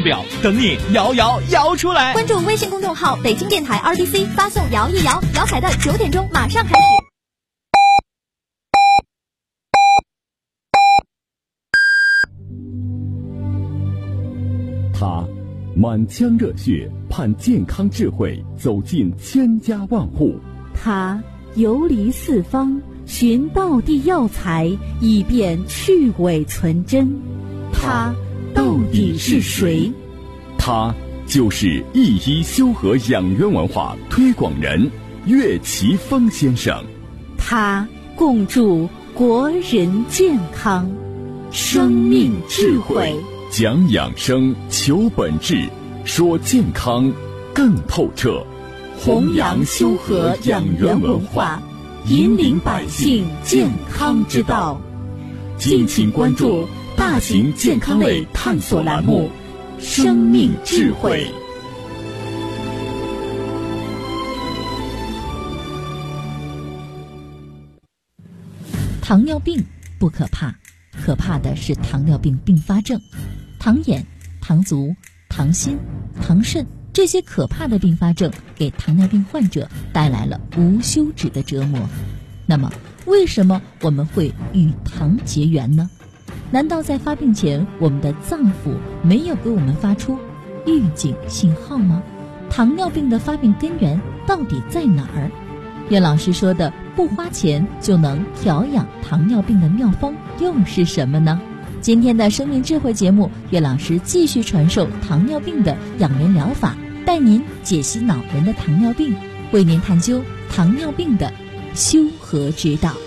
表，等你摇摇摇出来。 关注微信公众号北京电台 RDC， 发送摇一摇，摇彩的9点钟马上开始。 他满腔热血盼健康智慧走进千家万户， 他游离四方寻道地药材，以便去伪存真。他到底是谁？ 他就是一医修和养元文化推广人岳奇峰先生。 他共筑国人健康，生命智慧， 讲养生，求本质，说健康更透彻， 弘扬修和养元文化，引领百姓健康之道。敬请关注大型健康类探索栏目《生命智慧》。 糖尿病不可怕，可怕的是糖尿病并发症，糖眼、糖足、糖心、糖肾，这些可怕的并发症给糖尿病患者带来了无休止的折磨。那么为什么我们会与糖结缘呢？难道在发病前我们的脏腑没有给我们发出预警信号吗？糖尿病的发病根源到底在哪儿？岳老师说的不花钱就能调养糖尿病的妙方又是什么呢？今天的生命智慧节目，岳老师继续传授糖尿病的养元疗法，带您解析老人的糖尿病，为您探究糖尿病的修和之道，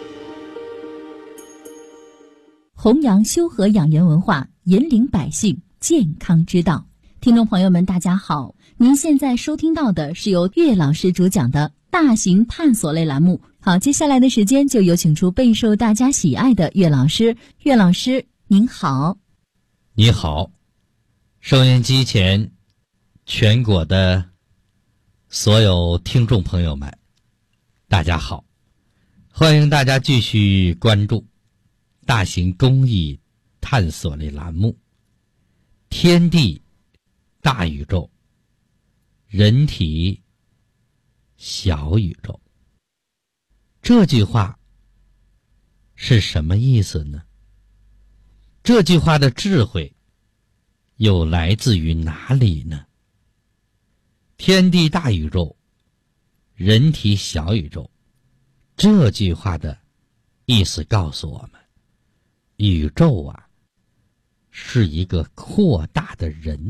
弘扬修和养元文化，引领百姓健康之道。听众朋友们大家好，您现在收听到的是由岳老师主讲的大型探索类栏目。好，接下来的时间就有请出备受大家喜爱的岳老师。岳老师您好。 你好，收音机前全国的所有听众朋友们大家好，欢迎大家继续关注大型公益探索类栏目天地大宇宙，人体小宇宙。这句话是什么意思呢？这句话的智慧又来自于哪里呢？天地大宇宙，人体小宇宙，这句话的意思告诉我们，宇宙啊是一个扩大的人。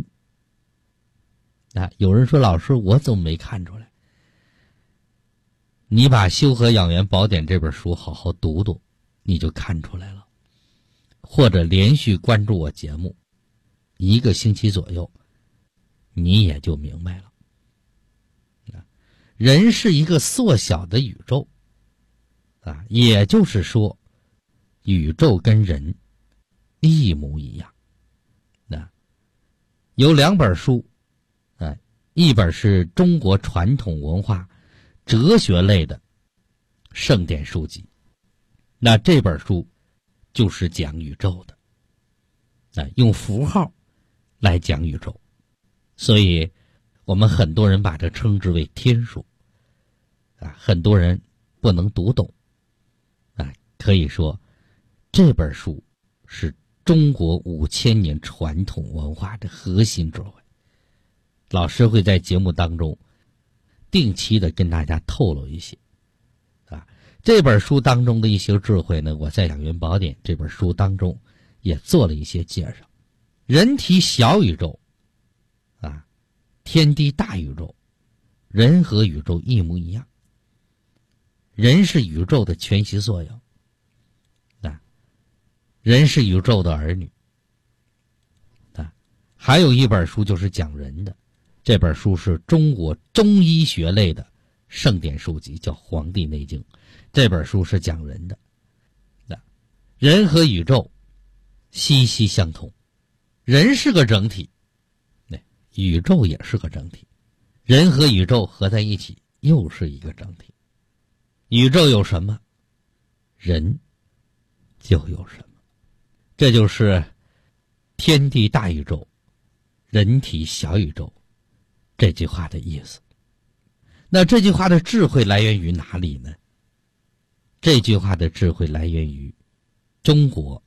有人说，老师我怎么没看出来？你把《修和养元宝典》这本书好好读读，你就看出来了。或者连续关注我节目1个星期左右，你也就明白了。人是一个缩小的宇宙也就是说宇宙跟人一模一样。有2本书一本是中国传统文化哲学类的圣典书籍，那这本书就是讲宇宙的，用符号来讲宇宙，所以我们很多人把这称之为天书很多人不能读懂可以说这本书是中国5000年传统文化的核心智慧。老师会在节目当中定期的跟大家透露一些这本书当中的一些智慧呢，我在《养元宝典》这本书当中也做了一些介绍。人体小宇宙天地大宇宙，人和宇宙一模一样。人是宇宙的全息缩影人是宇宙的儿女还有一本书就是讲人的，这本书是中国中医学类的圣典书籍，叫《黄帝内经》，这本书是讲人的。人和宇宙息息相通，人是个整体，宇宙也是个整体，人和宇宙合在一起又是一个整体。宇宙有什么，人就有什么，这就是天地大宇宙， 人体小宇宙这句话的意思。那这句话的智慧来源于哪里呢？这句话的智慧来源于中国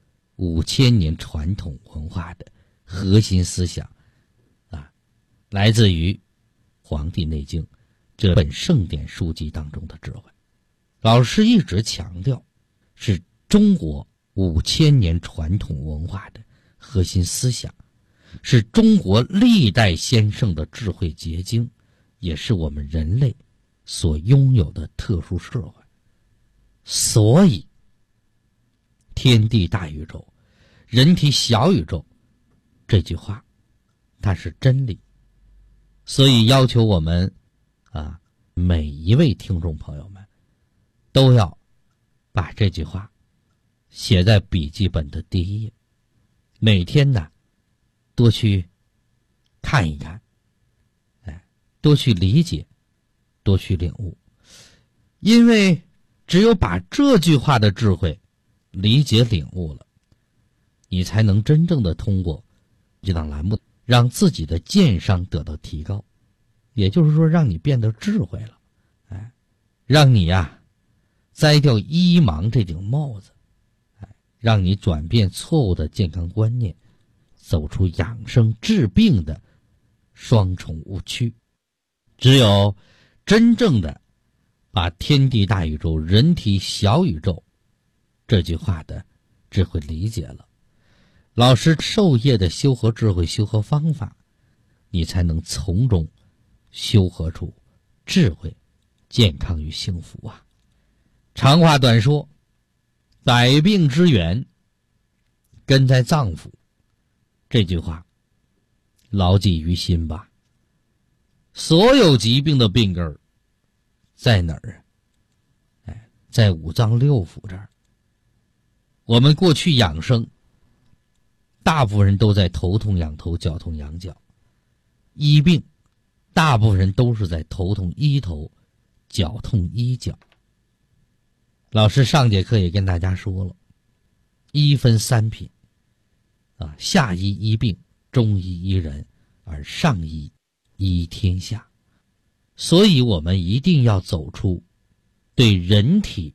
5000年传统文化的核心思想来自于《黄帝内经》这本圣典书籍当中的智慧。老师一直强调，是中国5000年传统文化的核心思想，是中国历代先圣的智慧结晶，也是我们人类所拥有的特殊智慧。所以天地大宇宙，人体小宇宙这句话它是真理，所以要求我们每一位听众朋友们都要把这句话写在笔记本的第一页，每天呢多去看一看，多去理解，多去领悟。因为只有把这句话的智慧理解领悟了，你才能真正的通过这档栏目让自己的见商得到提高，也就是说让你变得智慧了，让你摘掉医盲这顶帽子，让你转变错误的健康观念，走出养生治病的双重误区。只有真正的把天地大宇宙，人体小宇宙这句话的智慧理解了，老师授业的修和智慧、修和方法，你才能从中修和出智慧、健康与幸福啊。长话短说，百病之源根在脏腑，这句话牢记于心吧。所有疾病的病根在哪儿在五脏六腑这儿。我们过去养生，大部分人都在头痛仰头，脚痛仰脚；医病，大部分人都是在头痛医头，脚痛医脚。老师上节课也跟大家说了，医分3品下医医病，中医医人，而上医医天下。所以我们一定要走出对人体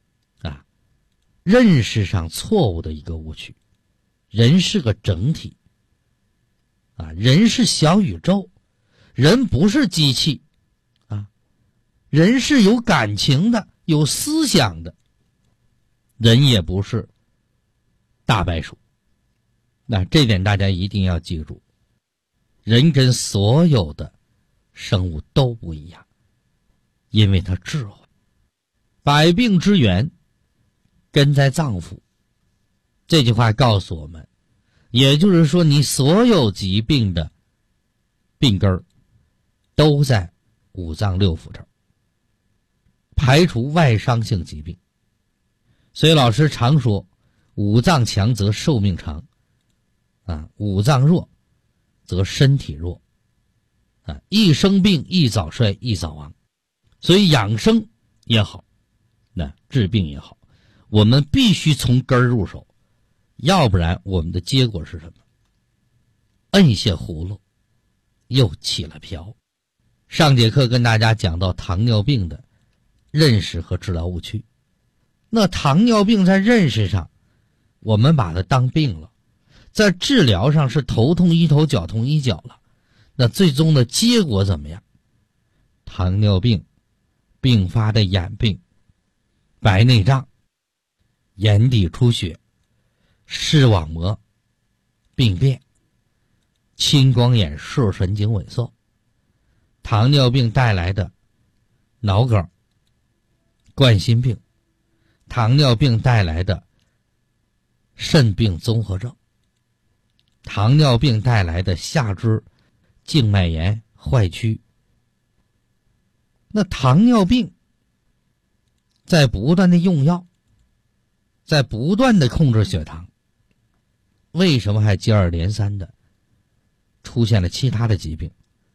认识上错误的一个误区。人是个整体人是小宇宙，人不是机器人是有感情的，有思想的，人也不是大白鼠。那这点大家一定要记住，人跟所有的生物都不一样，因为它智慧。百病之源根在脏腑，这句话告诉我们，也就是说你所有疾病的病根都在五脏六腑这儿，排除外伤性疾病。所以老师常说，五脏强则寿命长五脏弱则身体弱易生病，易早衰，易早亡。所以养生也好，治病也好，我们必须从根儿入手，要不然我们的结果是什么？摁下葫芦又起了瓢。上节课跟大家讲到糖尿病的认识和治疗误区。那糖尿病在认识上我们把它当病了，在治疗上是头痛医头，脚痛医脚了，那最终的结果怎么样？糖尿病并发的眼病、白内障、眼底出血、视网膜病变、青光眼、视神经萎缩，糖尿病带来的脑梗、冠心病，糖尿病带来的肾病综合症，糖尿病带来的下肢静脉炎坏曲。那糖尿病在不断的用药，在不断的控制血糖，为什么还接二连三的出现了其他的疾病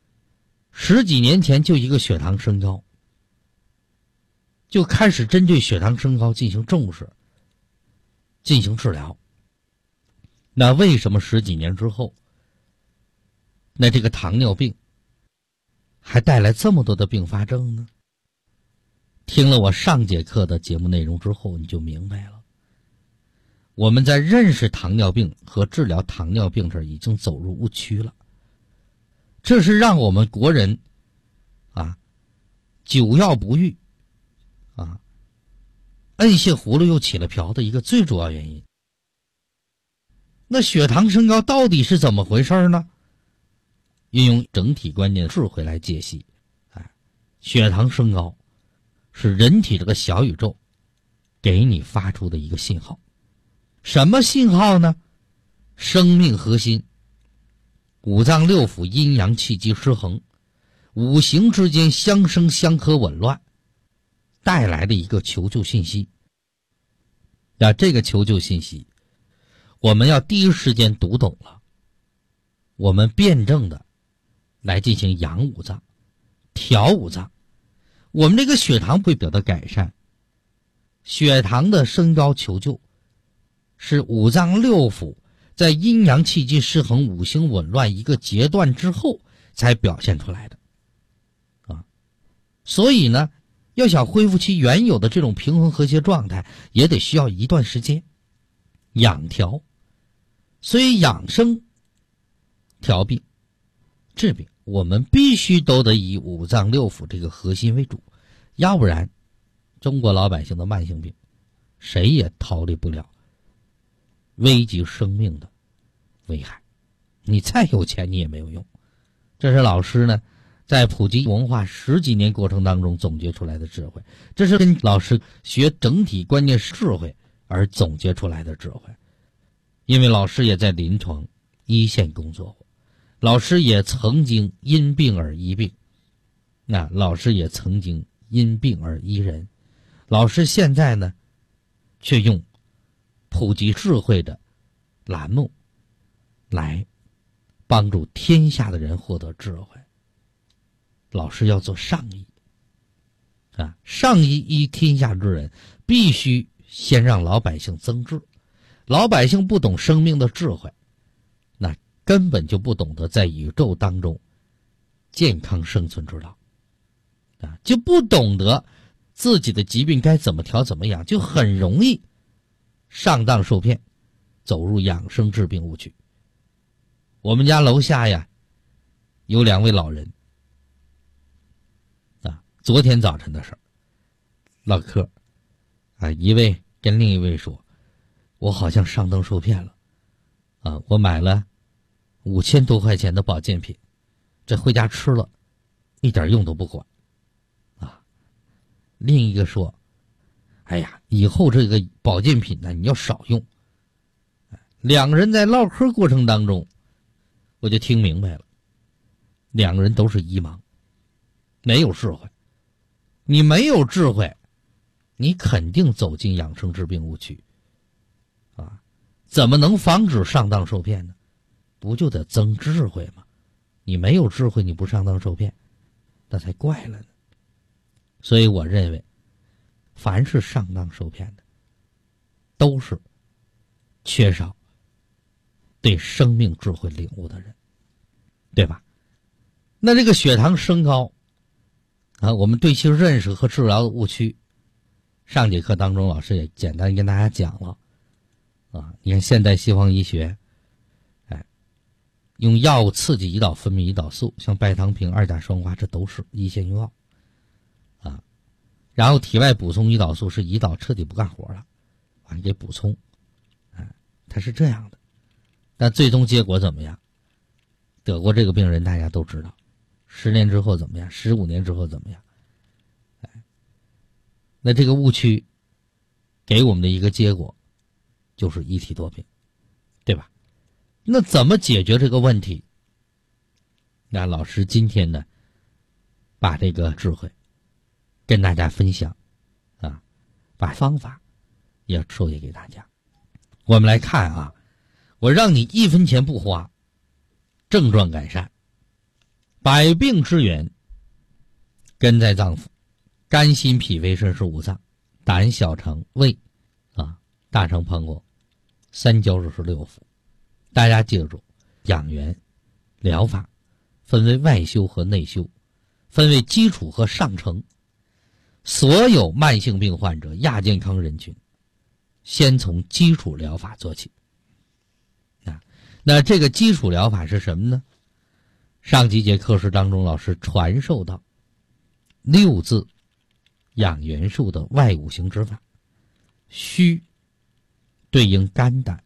？10几年前就一个血糖升高，就开始针对血糖升高进行重视，进行治疗。那为什么10几年之后那这个糖尿病还带来这么多的并发症呢？听了我上节课的节目内容之后，你就明白了。我们在认识糖尿病和治疗糖尿病这儿已经走入误区了。这是让我们国人久药不愈摁下葫芦又起了瓢的一个最主要原因。那血糖升高到底是怎么回事呢？运用整体观念智慧来解析。血糖升高是人体这个小宇宙给你发出的一个信号。什么信号呢？生命核心五脏六腑阴阳气机失衡，五行之间相生相克紊乱带来的一个求救信息。这个求救信息我们要第一时间读懂了，我们辩证的来进行养五脏调五脏，我们这个血糖会得到改善。血糖的升高求救是五脏六腑在阴阳气机失衡五行紊乱一个阶段之后才表现出来的所以呢，要想恢复其原有的这种平衡和谐状态，也得需要一段时间养调。所以养生调病治病，我们必须都得以五脏六腑这个核心为主，要不然中国老百姓的慢性病谁也逃离不了危及生命的危害。你再有钱你也没有用。这是老师呢在普及文化10几年过程当中总结出来的智慧，这是跟老师学整体观念智慧而总结出来的智慧。因为老师也在临床一线工作过，老师也曾经因病而医病，老师也曾经因病而医人。老师现在呢却用普及智慧的栏目来帮助天下的人获得智慧。老师要做上医上医医天下之人，必须先让老百姓增智。老百姓不懂生命的智慧，那根本就不懂得在宇宙当中健康生存之道就不懂得自己的疾病该怎么调怎么养，就很容易上当受骗，走入养生治病误区。我们家楼下有2位老人昨天早晨的事儿唠嗑一位跟另一位说，我好像上当受骗了我买了5000多块钱的保健品，这回家吃了一点用都不管另一个说，哎呀，以后这个保健品呢你要少用。2个人在唠嗑过程当中我就听明白了，2个人都是医盲，没有智慧。你没有智慧，你肯定走进养生治病误区怎么能防止上当受骗呢？不就得增智慧吗？你没有智慧，你不上当受骗，那才怪了呢。所以我认为凡是上当受骗的都是缺少对生命智慧领悟的人，对吧？那这个血糖升高我们对其认识和治疗的误区，上节课当中老师也简单跟大家讲了你看现代西方医学用药物刺激胰岛分泌胰岛素，像拜糖平、2甲双胍，这都是一线用药然后体外补充胰岛素是胰岛彻底不干活了你给补充它是这样的。但最终结果怎么样？得过这个病人大家都知道，10年之后怎么样，15年之后怎么样那这个误区给我们的一个结果就是一体多病，对吧？那怎么解决这个问题？那老师今天呢把这个智慧跟大家分享把方法也授业给大家。我们来看我让你1分钱不花，症状改善。百病之源根在脏腑，肝心脾肺肾是5脏，胆小肠胃大肠膀胱3焦是6腑。大家记住，养元疗法分为外修和内修，分为基础和上乘。所有慢性病患者、亚健康人群，先从基础疗法做起。那这个基础疗法是什么呢？上几节课时当中，老师传授到6字养元术的外五行之法。虚对应肝胆，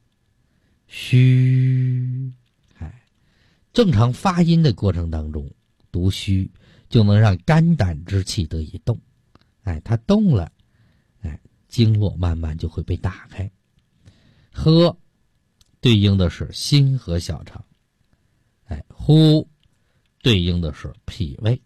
虚，正常发音的过程当中读虚，就能让肝胆之气得以动，它动了，经络慢慢就会被打开。喝对应的是心和小肠，呼对应的是脾胃，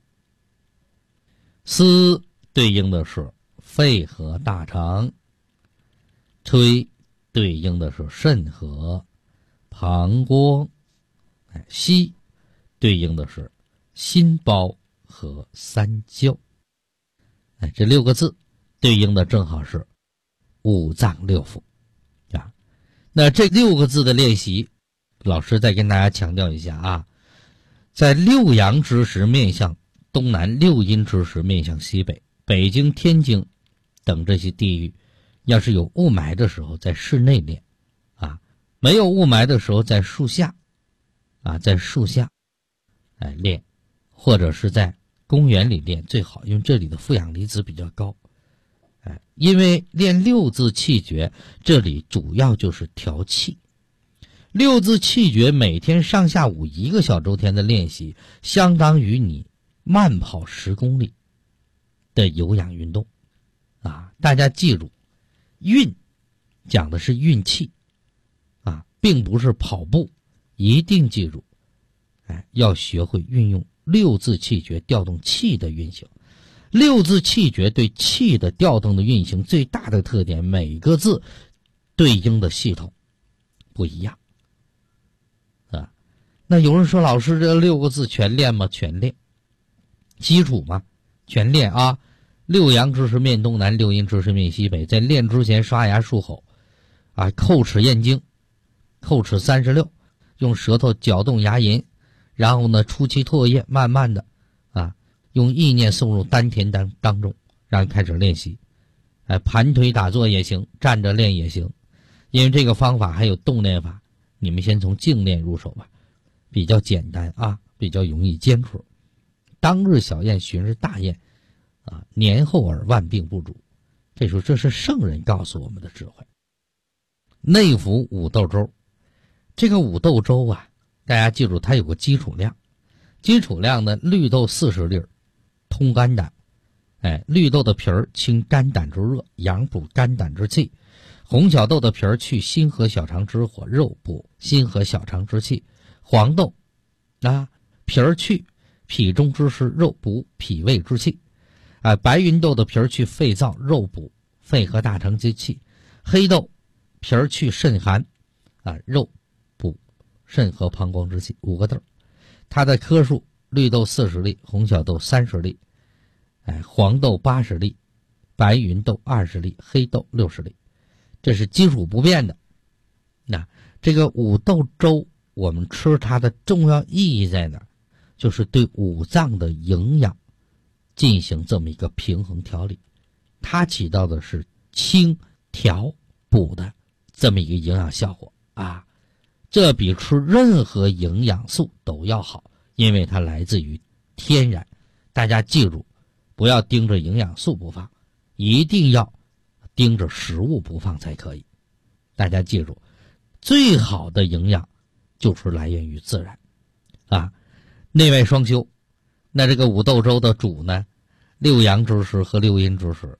思对应的是肺和大肠，吹对应的是肾和膀胱，吸对应的是心包和三焦。这6个字对应的正好是五脏六腑啊。那这6个字的练习，老师再跟大家强调一下啊，在6阳之时面向东南，6阴之时面向西北，北京、天津等这些地域，要是有雾霾的时候在室内练啊，没有雾霾的时候在树下啊，在树下练，或者是在公园里练最好，因为这里的负氧离子比较高。因为练6字气诀，这里主要就是调气。6字气诀每天上下午1个小周天的练习，相当于你慢跑10公里的有氧运动啊！大家记住，运讲的是运气啊，并不是跑步，一定记住，要学会运用6字气诀调动气的运行。6字气诀对气的调动的运行最大的特点，每个字对应的系统不一样啊。那有人说，老师这6个字全练吗？全练，基础吗？全练啊。6阳之时面东南，6阴之时面西北。在练之前刷牙漱口啊，叩齿咽经，叩齿36，用舌头搅动牙龈，然后呢出气唾液，慢慢的用意念送入丹田当中，然后开始练习。盘腿打坐也行，站着练也行，因为这个方法还有动练法，你们先从静练入手吧，比较简单啊，比较容易坚持。当日小宴，旬日大宴啊，年后而万病不主。这时候这是圣人告诉我们的智慧。内服五豆粥，这个五豆粥啊，大家记住它有个基础量，基础量呢，绿豆40粒，通肝胆。绿豆的皮儿清肝胆之热，养补肝胆之气；红小豆的皮儿去心和小肠之火，肉补心和小肠之气；黄豆皮儿去脾中之湿，肉补脾胃之气；白芸豆的皮儿去肺燥，肉补肺和大肠之气；黑豆皮儿去肾寒，肉补肾和膀胱之气。5个豆，它的颗数，绿豆40粒，红小豆30粒，黄豆80粒，白芸豆20粒，黑豆60粒，这是基础不变的。那这个五豆粥，我们吃它的重要意义在哪儿？就是对五脏的营养进行这么一个平衡调理，它起到的是清调补的这么一个营养效果啊，这比吃任何营养素都要好，因为它来自于天然。大家记住，不要盯着营养素不放，一定要盯着食物不放才可以。大家记住，最好的营养就是来源于自然啊，内外双修。那这个五豆粥的主呢，6阳之时和6阴之时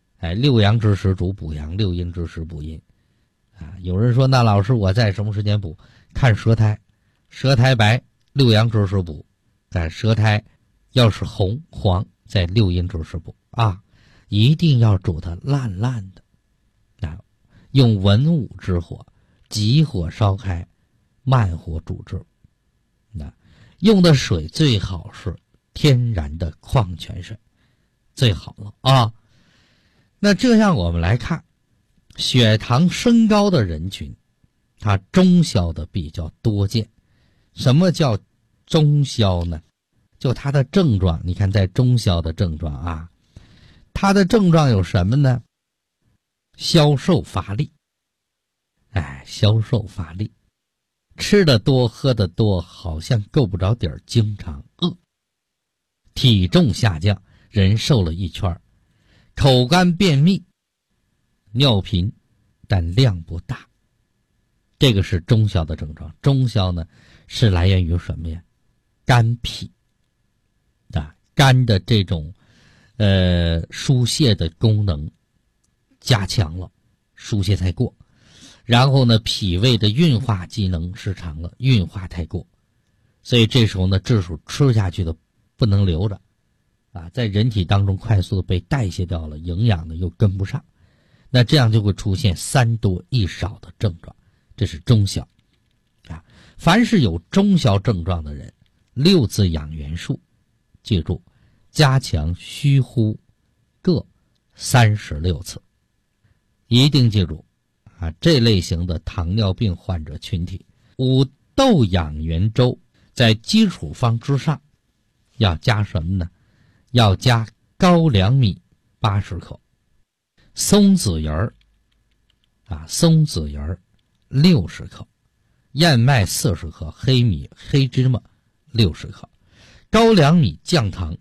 ，6阳之时主补阳，6阴之时补阴有人说，那老师我在什么时间补？看舌苔，舌苔白6阳之时补，舌苔要是红黄在6阴之时补一定要煮它烂烂的用文武之火，急火烧开，慢火煮制。用的水最好是天然的矿泉水，最好了那这样我们来看，血糖升高的人群，它中消的比较多见。什么叫中消呢，就它的症状，你看在中消的症状啊，它的症状有什么呢？消瘦乏力，消瘦乏力，吃得多喝得多，好像够不着底儿，经常饿，体重下降，人瘦了一圈，口干便秘，尿频，但量不大。这个是中消的症状。中消呢是来源于什么呀？肝脾肝的这种疏泄的功能加强了，疏泄太过，然后呢脾胃的运化机能失常了，运化太过，所以这时候呢这时候吃下去的不能留着在人体当中快速的被代谢掉了，营养呢又跟不上，那这样就会出现3多1少的症状，这是中消凡是有中消症状的人，6字养元术记住，加强虚呼各36次，一定记住这类型的糖尿病患者群体，5豆养元粥在基础方之上要加什么呢？要加高粱米80克，松子仁儿60克，燕麦40克，黑米黑芝麻60克，高粱米降糖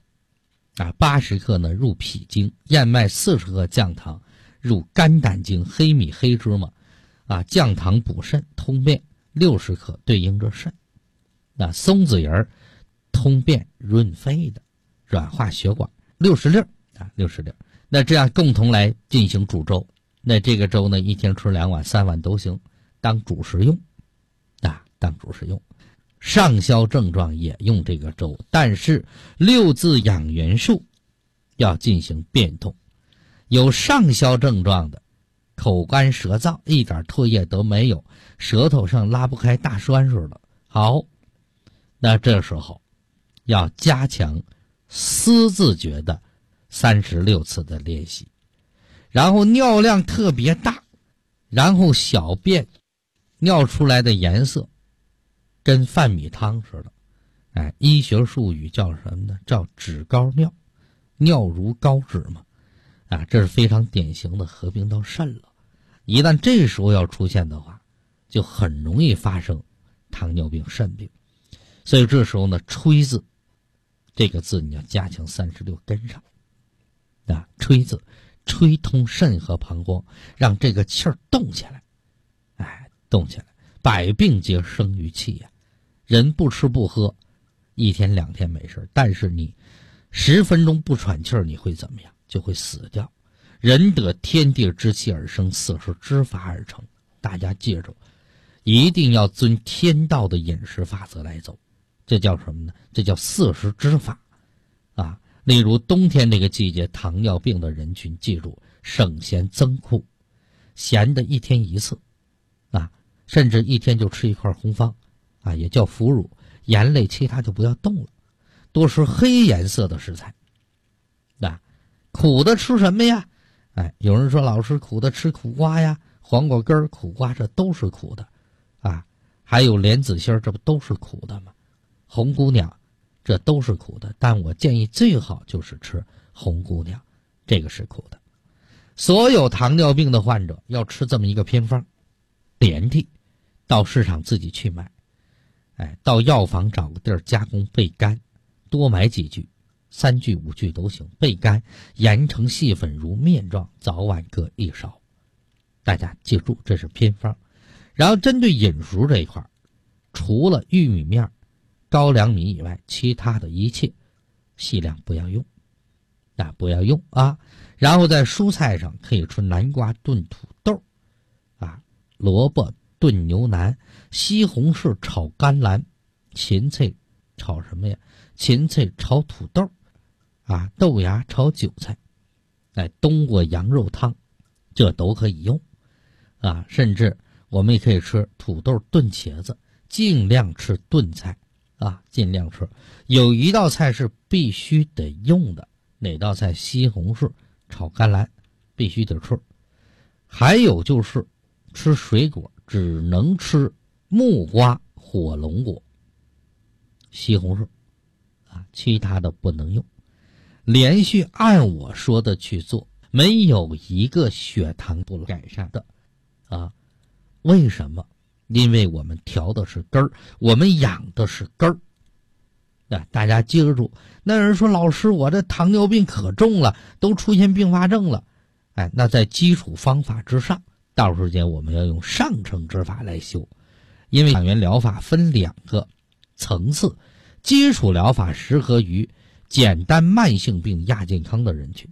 80克呢入脾经，燕麦40克降糖入肝胆经，黑米黑芝麻降糖补肾通便60克对应着肾，松子仁通便润肺的，软化血管60粒60粒，那这样共同来进行煮粥，那这个粥呢一天吃2碗3碗都行，当主食用当主食用。上消症状也用这个粥，但是6字养元术要进行变通。有上消症状的口干舌燥，一点唾液都没有，舌头上拉不开大栓似的，好，那这时候要加强思字诀的36次的练习，然后尿量特别大，然后小便尿出来的颜色跟饭米汤似的，医学术语叫什么呢？叫脂膏尿，尿如膏脂嘛，这是非常典型的合并到肾了。一旦这时候要出现的话，就很容易发生糖尿病、肾病。所以这时候呢，吹字这个字你要加强36跟上，吹字吹通肾和膀胱，让这个气儿动起来，动起来，百病皆生于气呀。人不吃不喝，1天2天没事，但是你10分钟不喘气儿，你会怎么样？就会死掉。人得天地之气而生，死是之法而成。大家记住，一定要遵天道的饮食法则来走。这叫什么呢？这叫4时之法例如冬天这个季节，糖尿病的人群记住省咸增苦，咸的1天1次甚至1天就吃1块红方也叫腐乳，盐类其他就不要动了，多吃黑颜色的食材苦的吃什么呀？有人说老师苦的吃苦瓜呀，黄瓜根苦瓜这都是苦的还有莲子心这不都是苦的吗？红姑娘这都是苦的，但我建议最好就是吃红姑娘，这个是苦的。所有糖尿病的患者要吃这么一个偏方，连地到市场自己去买，到药房找个地儿加工焙干，多买几句，3句5句都行，焙干研成细粉如面状，早晚各1勺。大家记住这是偏方。然后针对饮食这一块，除了玉米面、高粱米以外，其他的一切细量不要用不要用然后在蔬菜上可以吃南瓜炖土豆萝卜炖牛腩，西红柿炒甘蓝，芹菜炒什么呀？芹菜炒土豆豆芽炒韭菜，冬瓜羊肉汤，这都可以用甚至我们也可以吃土豆炖茄子，尽量吃炖菜尽量吃。有一道菜是必须得用的，哪道菜？西红柿炒甘蓝，必须得吃。还有就是吃水果只能吃木瓜、火龙果。 西红柿啊，其他的不能用。连续按我说的去做，没有一个血糖不改善的啊。为什么？因为我们调的是根儿，我们养的是根儿。大家记住，那人说老师，我这糖尿病可重了，都出现并发症了。那在基础方法之上，到时间我们要用上乘之法来修。因为养元疗法分2个层次，基础疗法适合于简单慢性病亚健康的人群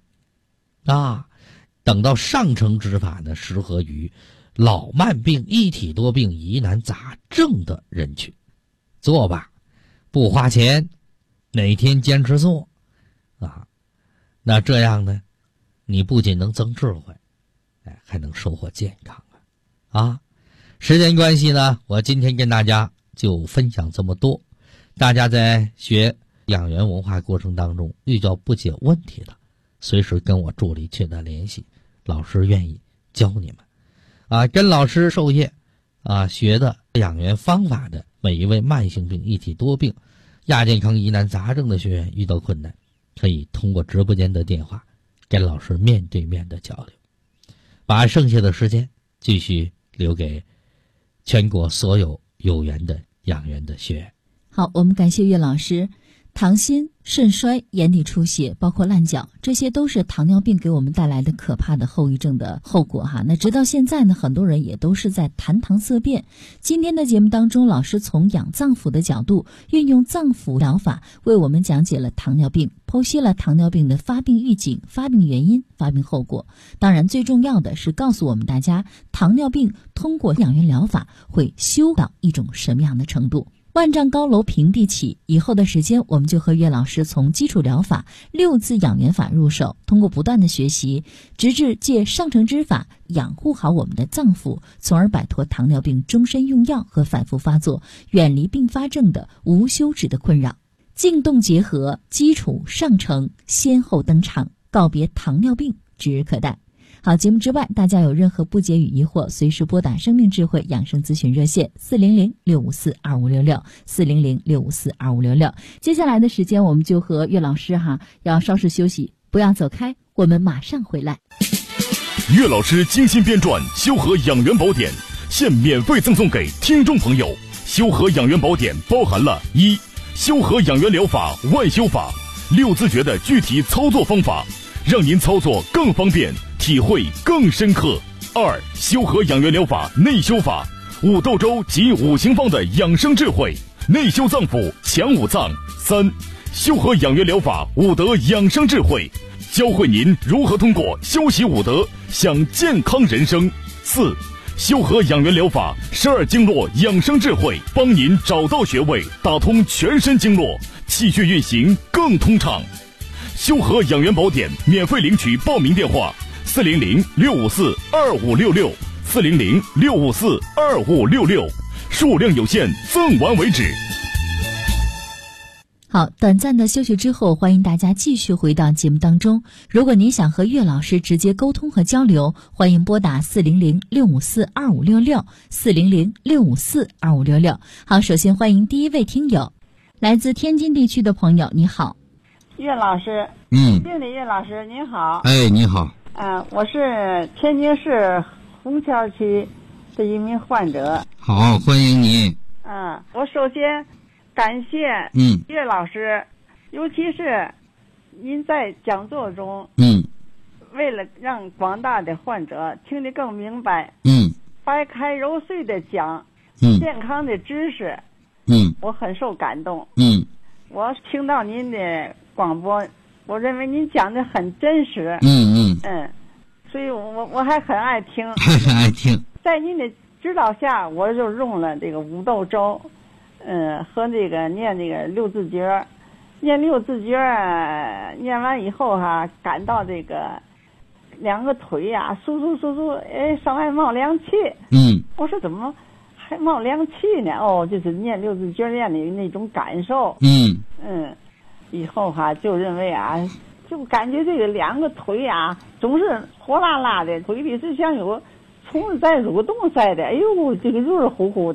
等到上乘之法呢，适合于老慢病、一体多病、疑难杂症的人群。做吧，不花钱，每天坚持做那这样呢，你不仅能增智慧，还能收获健康时间关系呢，我今天跟大家就分享这么多。大家在学养元文化过程当中遇到不解问题的，随时跟我助理取得联系，老师愿意教你们跟老师授业学的养元方法的每一位慢性病、一体多病、亚健康、疑难杂症的学员遇到困难，可以通过直播间的电话跟老师面对面的交流。把剩下的时间继续留给全国所有有缘的养元的学员。 好，我们感谢岳老师。糖心、肾衰、眼底出血，包括烂脚，这些都是糖尿病给我们带来的可怕的后遗症的后果那直到现在呢，很多人也都是在谈糖色变。今天的节目当中，老师从养脏腑的角度，运用脏腑疗法为我们讲解了糖尿病，剖析了糖尿病的发病预警、发病原因、发病后果。当然最重要的是告诉我们大家，糖尿病通过养元疗法会修到一种什么样的程度。万丈高楼平地起，以后的时间我们就和岳老师从基础疗法6字养元法入手，通过不断的学习，直至借上乘之法养护好我们的脏腑，从而摆脱糖尿病终身用药和反复发作，远离并发症的无休止的困扰。静动结合，基础上乘先后登场，告别糖尿病指日可待。好，节目之外，大家有任何不解与疑惑，随时拨打生命智慧养生咨询热线400-654-2566 400-654-2566。接下来的时间，我们就和岳老师要稍事休息，不要走开，我们马上回来。 岳老师精心编撰《修和养元宝典》，现免费赠送给听众朋友。《修和养元宝典》包含了1. 修和养元疗法外修法，6字诀的具体操作方法，让您操作更方便，体会更深刻。2. 修和养元疗法内修法，5斗周及5行方的养生智慧，内修脏腑，强5脏。3. 修和养元疗法5德养生智慧，教会您如何通过修习5德享健康人生。4. 修和养元疗法12经络养生智慧，帮您找到穴位，打通全身经络，气血运行更通畅。修和养元宝典免费领取报名电话400-654-2566 400-654-2566，数量有限，赠完为止。 好，短暂的休息之后，欢迎大家继续回到节目当中。如果您想和岳老师直接沟通和交流，欢迎拨打400-654-2566 400-654-2566。好，首先欢迎第一位听友，来自天津地区的朋友，你好。 岳老师，经理岳老师您好。 你好。 我是天津市虹桥区的一名患者。 好，欢迎您。 我首先感谢岳老师，尤其是您在讲座中，为了让广大的患者听得更明白，白开揉碎的讲健康的知识，我很受感动。我听到您的广播，我认为您讲的很真实。所以我还很爱听。 很爱听。 在您的指导下，我就用了这个5斗周，和这个念这个6字诀，念6字诀，念完以后感到这个2个腿簌，上来冒凉气。我说怎么还冒凉气呢？就是念6字诀念的那种感受。以后就认为就感觉这个2个腿总是火辣辣的，腿里是像有虫子在蠕动似的，哎呦，这个热乎乎的。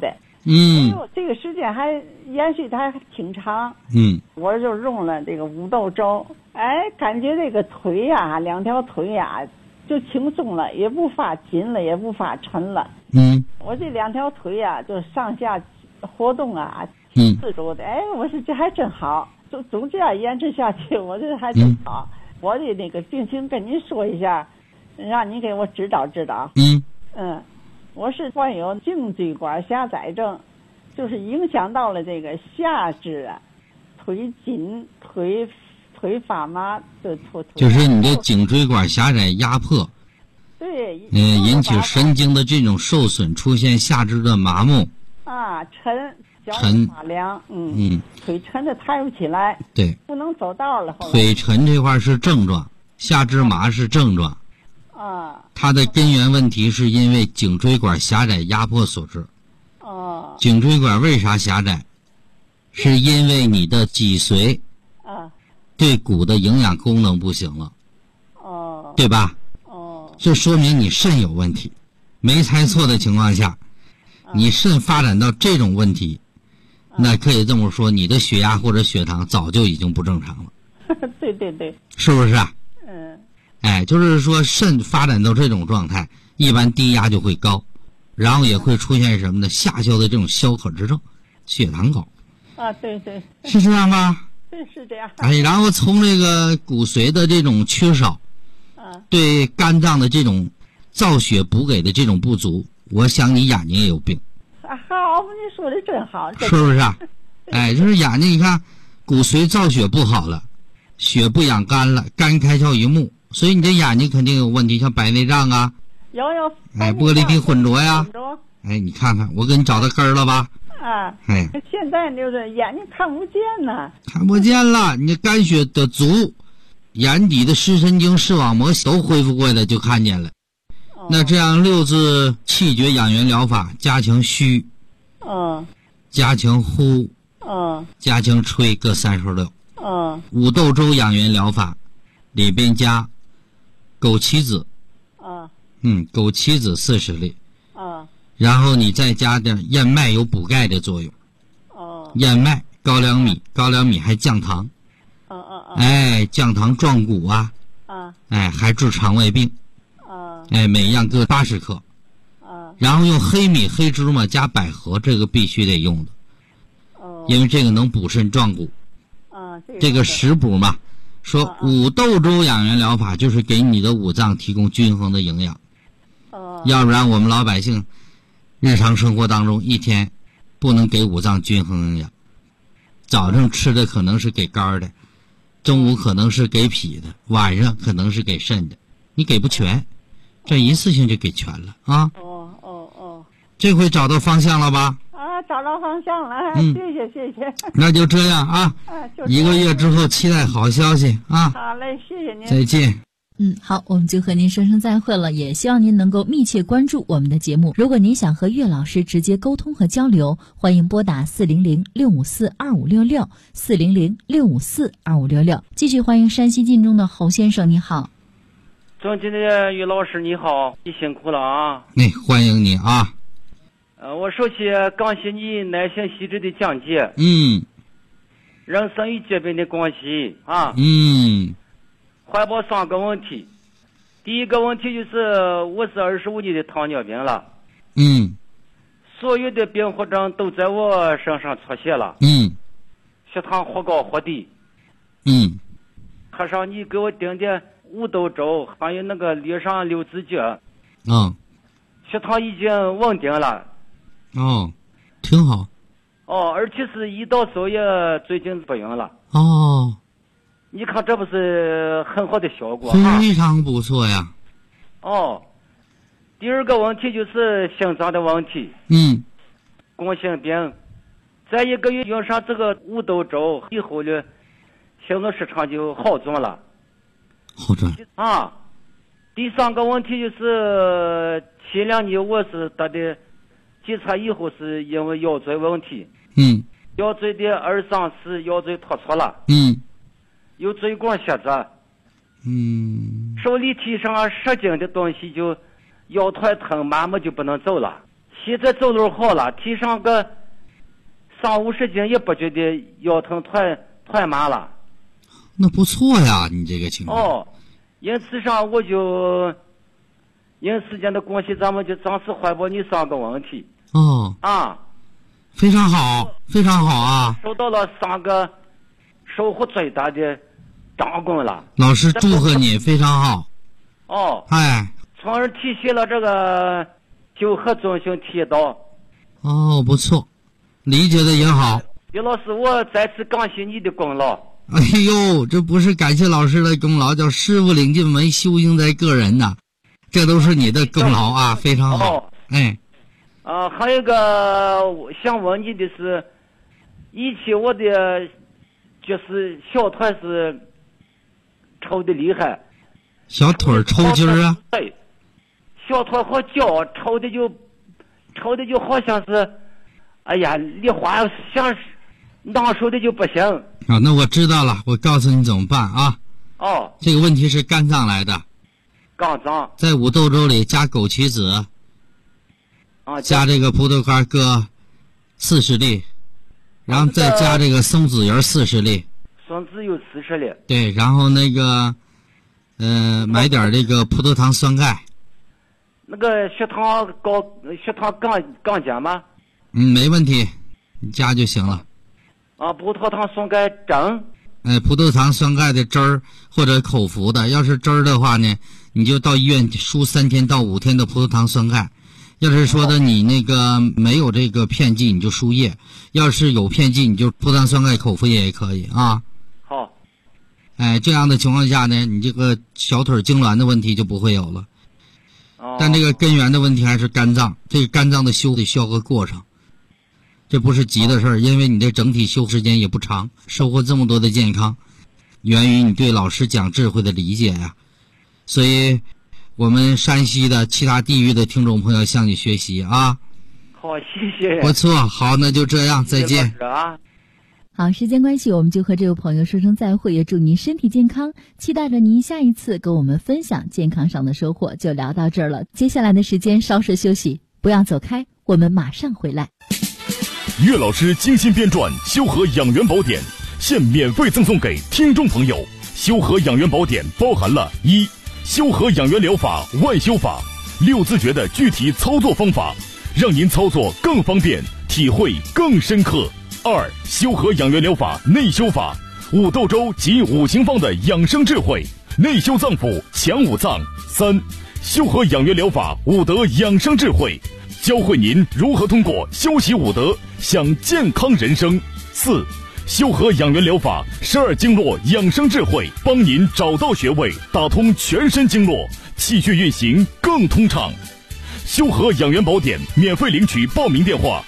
这个时间还延续的还挺长。我就用了这个五豆粥，感觉这个腿呀，两条腿呀就轻松了，也不发紧了，也不发沉了。我这两条腿呀就上下活动啊，挺自主的。我说这还真好，总这样坚持下去，我这还真好。我的那个病情跟您说一下，让您给我指导指导。我是患有颈椎管狭窄症，就是影响到了这个下肢啊，腿紧，腿发麻， 就是你的颈椎管狭窄压迫， 对， 引起神经的这种受损，出现下肢的麻木啊，沉，脚发凉，腿沉的抬不起来， 对， 不能走道了。 腿沉这块是症状，下肢麻是症状。它的根源问题是因为颈椎管狭窄压迫所致。颈椎管为啥狭窄？是因为你的脊髓对骨的营养功能不行了。对吧？这说明你肾有问题。没猜错的情况下，你肾发展到这种问题，那可以这么说，你的血压或者血糖早就已经不正常了。 对对对， 是不是啊？就是说肾发展到这种状态，一般低压就会高，然后也会出现什么呢？下焦的这种消渴之症，血糖高。 对对， 是这样吧？ 对，是这样。 然后从这个骨髓的这种缺少，对肝脏的这种造血补给的这种不足，我想你眼睛也有病。 好，你说的真好。 是不是啊？就是眼睛，你看骨髓造血不好了，血不养肝了，肝开窍于目，所以你这眼睛肯定有问题，像白内障啊， 有玻璃体混浊呀。你看看，我给你找到根儿了吧？ 现在就是眼睛看不见呢， 看不见了，你肝血的足，眼底的视神经、视网膜都恢复过来就看见了。那这样六字气绝养元疗法，加强虚，加强呼，加强吹，各36。五豆粥养元疗法里边加枸杞子，枸杞子40粒，然后你再加点燕麦，有补钙的作用。燕麦、高粱米还降糖。降糖壮骨啊。还治肠胃病。每样各80克。然后用黑米、黑芝麻加百合，这个必须得用的。因为这个能补肾壮骨。这个食补嘛，说五豆粥养元疗法就是给你的五脏提供均衡的营养。要不然我们老百姓日常生活当中一天不能给五脏均衡营养，早上吃的可能是给肝的，中午可能是给脾的，晚上可能是给肾的，你给不全，这一次性就给全了啊。这回找到方向了吧？ 找到方向了，谢谢。 那就这样啊，1个月之后期待好消息啊。 好嘞，谢谢您， 再见。 好，我们就和您说声再会了，也希望您能够密切关注我们的节目。如果您想和岳老师直接沟通和交流，欢迎拨打400-654-2566 400-654-2566。继续欢迎山西晋中的侯先生，你好。 尊敬的岳老师你好，你辛苦了啊。 欢迎你啊。 我首先感谢你耐心细致的讲解。人生与疾病的关系啊。怀抱3个问题。第一个问题就是我是25年的糖尿病了。所有的并发症都在我身上出现了。血糖或高或低。喝上你给我订的五豆粥，还有那个列上6字诀。血糖已经稳定了。 挺好。 而且是胰岛素也最近不用了。你看这不是很好的效果啊？ 非常不错呀。 第二个问题就是心脏的问题。冠心病，在1个月用上这个五豆粥以后呢，心脏时常就好转了。第3个问题就是前2年我是得的检查以后是因为腰椎问题。腰椎的2、3、4腰椎突出了。有椎管狭窄。手里提上10斤的东西就腰腿疼，麻木就不能走了。 现在走路好了，提上个30-50斤也不觉得腰疼团麻了。 那不错呀，你这个情况。 哦，因此上我就因时间的关系，咱们就暂时汇报你3个问题。 哦。 啊。 非常好，非常好啊！ 收到了3个收获最大的掌棍了。 老师祝贺你，非常好。 哦。 哎。 从而体现了这个九合中心铁道。 哦，不错，理解的也好。 李老师，我再次感谢你的功劳。 哎呦，这不是感谢老师的功劳，叫师傅领进门，修行在个人呐，这都是你的功劳啊，非常好。 哦。 哎。 还有一个想问你的是，以前我的就是小腿是抽的厉害。 小腿抽筋儿啊？ 对，小腿和脚抽的就好像是，哎呀，你话想拿手的就不行。 啊，那我知道了，我告诉你怎么办啊？ 哦。 这个问题是肝脏来的。 肝脏。 在五豆粥里加枸杞子。加这个葡萄干各40粒，然后再加这个松子油40粒。 松子油40粒。 对，然后那个买点这个葡萄糖酸钙。 那个血糖降减吗？ 没问题，你加就行了。 葡萄糖酸钙针。 葡萄糖酸钙的汁儿或者口服的，要是汁儿的话呢，你就到医院输3天到5天的葡萄糖酸钙。要是说的你那个没有这个片剂，你就输液；要是有片剂，你就葡萄糖酸钙口服液也可以啊。 好。 这样的情况下呢，你这个小腿痉挛的问题就不会有了。但这个根源的问题还是肝脏，这个肝脏的修得需要个过程，这不是急的事儿，因为你的整体修时间也不长，收获这么多的健康，源于你对老师讲智慧的理解呀。所以我们山西的其他地域的听众朋友向你学习啊！ 好，谢谢。 不错，好，那就这样，再见。 好，时间关系，我们就和这位朋友说声再会，也祝您身体健康，期待着您下一次跟我们分享健康上的收获。就聊到这儿了，接下来的时间稍事休息，不要走开，我们马上回来。 岳老师精心编撰《修和养元宝典》，现免费赠送给听众朋友。《修和养元宝典》包含了1修和养元疗法外修法，6字诀的具体操作方法，让您操作更方便，体会更深刻。2修和养元疗法内修法，5豆粥及5行方的养生智慧，内修脏腑，强5脏。3修和养元疗法5德养生智慧，教会您如何通过修习5德享健康人生。4修和养元疗法12经络养生智慧，帮您找到穴位，打通全身经络，气血运行更通畅。修和养元宝典免费领取报名电话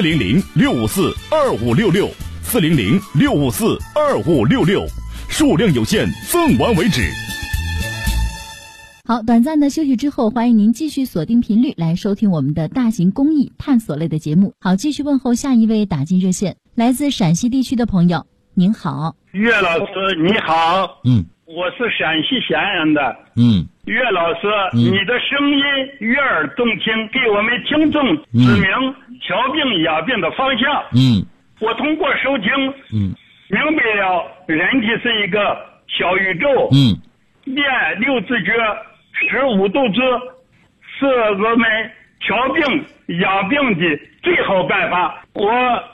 ：400-654-2566，400-654-2566，数量有限，赠完为止。 好，短暂的休息之后，欢迎您继续锁定频率来收听我们的大型公益探索类的节目。好，继续问候下一位打进热线，来自陕西地区的朋友，您好。 岳老师你好。我是陕西咸阳的。岳老师，你的声音悦耳动听，给我们听众指明调病养病的方向。我通过收听，明白了人体是一个小宇宙。练6字诀15豆汁是我们调病养病的最好办法。我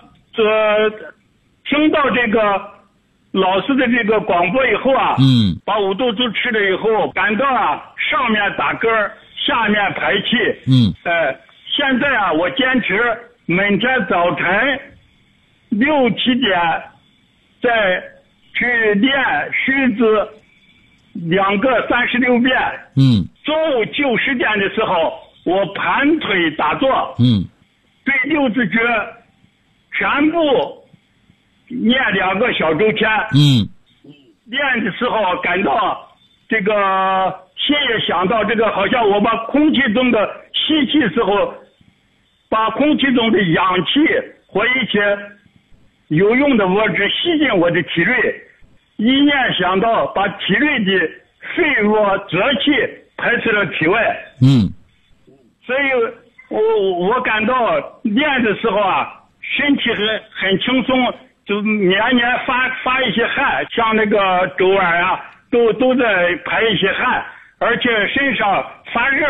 听到这个老师的这个广播以后啊，把5豆汁吃了以后，感到上面打嗝，下面排气。现在我坚持每天早晨6、7点再去练虚字2个36遍。中午9、10点的时候，我盘腿打坐。对6字诀全部念2个小周天。练的时候感到这个心也想到这个，好像我把空气中的吸气时候，把空气中的氧气和一些有用的物质吸进我的体内，一念想到把体内的废物浊气排出了体外。所以我感到练的时候啊，身体很轻松，就年发一些汗，像那个周腕啊，都在排一些汗，而且身上发热。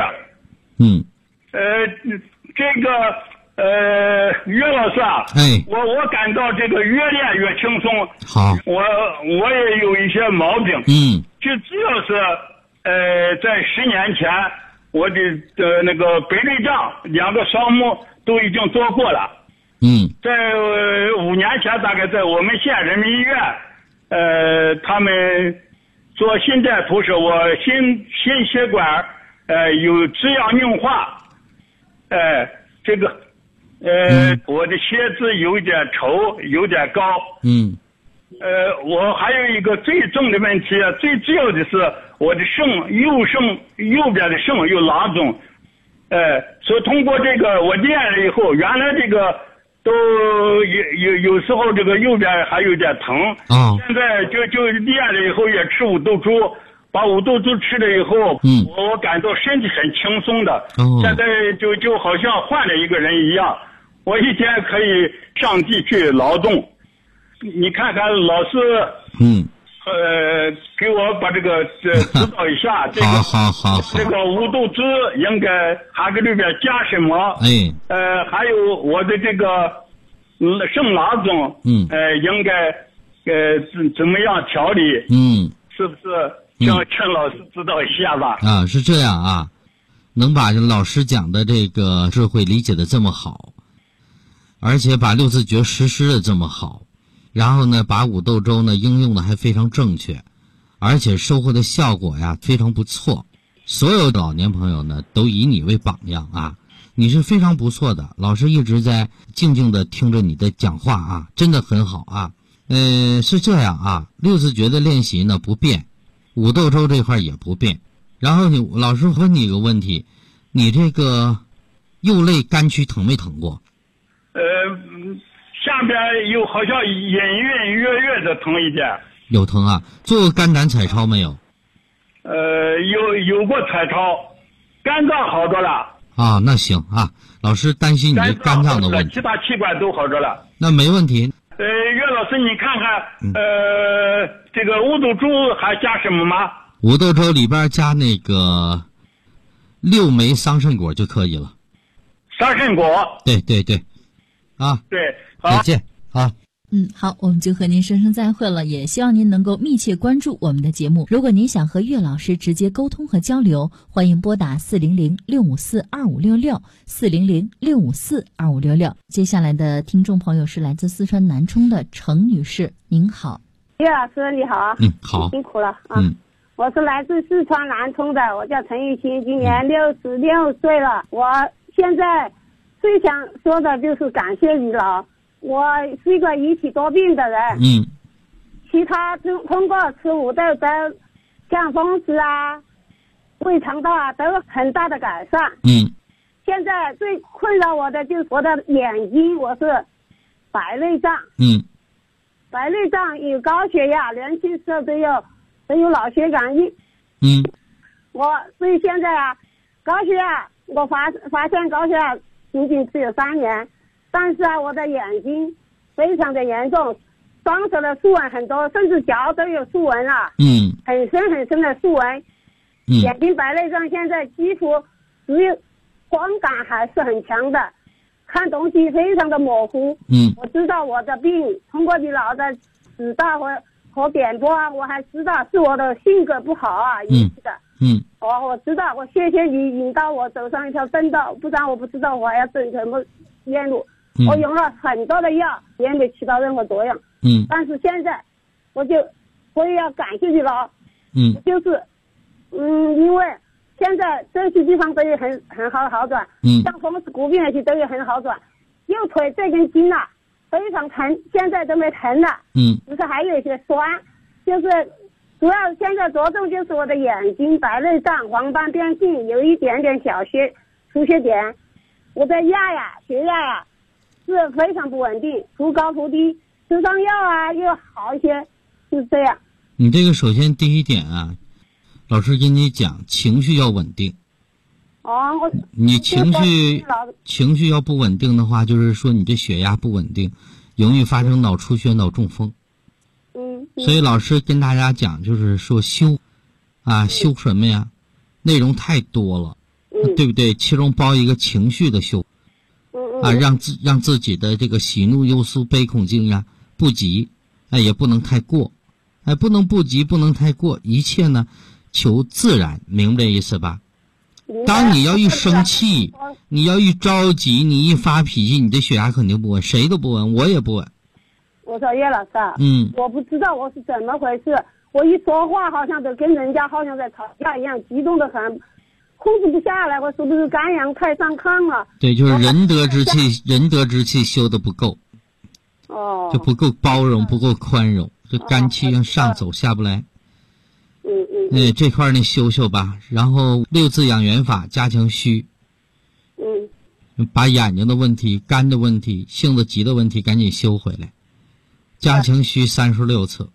这个岳老师啊，我感到这个越练越轻松。 好， 我也有一些毛病。就只要是在10年前，我的那个白内障2个双目都已经做过了。在5年前，大概在我们县人民医院，他们做心电图时，我心血管有质样硬化。这个我的血脂有点稠，有点高。我还有一个最重的问题，最主要的是我的右边的肾有囊肿。所以通过这个我练了以后，原来这个都有时候这个右边还有点疼。现在就练了以后也吃五豆猪。把五豆猪吃了以后，我感到身体很轻松的。现在就好像换了一个人一样，我一天可以上地去劳动。你看看老师，给我把这个指导一下。这个好。 这个五豆汁应该还给里边加什么？还有我的这个肾囊肿，应该怎么样调理？是不是？请老师指导一下吧。 是这样啊，能把老师讲的这个智慧理解的这么好，而且把六字诀实施的这么好，然后呢，把五豆粥呢应用的还非常正确，而且收获的效果呀非常不错。所有的老年朋友呢都以你为榜样啊，你是非常不错的。老师一直在静静的听着你的讲话啊，真的很好啊。是这样啊，六字诀的练习呢不变。五豆粥这块也不变，然后老师问你一个问题，你这个右肋肝区疼没疼过？ 下边有好像隐隐约约的疼一点。 有疼啊？做过肝胆彩超没有？ 有过彩超，肝脏好着了。 那行啊，老师担心你的肝脏的问题， 其他器官都好着了。 那没问题。 岳老师，你看看，这个五豆粥还加什么吗？ 五豆粥里边加那个6枚桑葚果就可以了。 桑葚果？ 对。 对，好， 再见啊。 好，我们就和您说声再会了，也希望您能够密切关注我们的节目。如果您想和岳老师直接沟通和交流，欢迎拨打400-654-2566 400-654-2566。接下来的听众朋友是来自四川南充的程女士，您好。 岳老师你好。 好。 辛苦了啊。我是来自四川南充的，我叫陈玉清，今年66岁了。我现在最想说的就是感谢于老。我是一个一体多病的人，其他通过吃五豆粥、像风湿啊、胃肠道啊，都有很大的改善。现在最困扰我的就是我的眼睛，我是白内障。白内障有高血压，年轻时候都有脑血管硬。所以现在啊，高血压我发现高血压仅仅只有3年。但是啊，我的眼睛非常的严重，双手的竖纹很多，甚至脚都有竖纹了。很深很深的竖纹。眼睛白内障现在几乎只有光感还是很强的，看东西非常的模糊。我知道我的病，通过你老的指导和点拨啊，我还知道是我的性格不好啊引起的。我知道，我谢谢你引导我走上一条正道，不然我不知道我还要走什么冤路。我用了很多的药，也没起到任何作用。但是现在我也要感谢你了。就是因为现在这些地方都有很好的好转。像风湿骨病那些都有很好转。右腿这根筋啊非常疼，现在都没疼了。就是还有一些酸，就是主要现在着重就是我的眼睛白内障、黄斑变性，有一点点小出血点。我的血压呀是非常不稳定，忽高忽低，吃上药啊又好一些，是这样。 你这个首先第一点啊，老师跟你讲，情绪要稳定。 你情绪要不稳定的话，就是说你这血压不稳定，容易发生脑出血、脑中风。所以老师跟大家讲，就是说修什么呀？内容太多了，对不对？其中包一个情绪的修，让自己的这个喜怒忧思悲恐惊呀不急，也不能太过，不能不急，不能太过，一切呢求自然，明白这意思吧？当你要一生气，你要一着急，你一发脾气，你的血压肯定不稳，谁都不稳，我也不稳。 我说叶老师我不知道我是怎么回事，我一说话好像都跟人家好像在吵架一样，激动的很，控制不下来，我是不是肝阳太上亢了？ 对，就是仁德之气修的不够，就不够包容，不够宽容，这肝气要上走下不来。这块呢修修吧，然后6字养元法加强虚，把眼睛的问题、肝的问题、性子急的问题赶紧修回来，加强虚36次。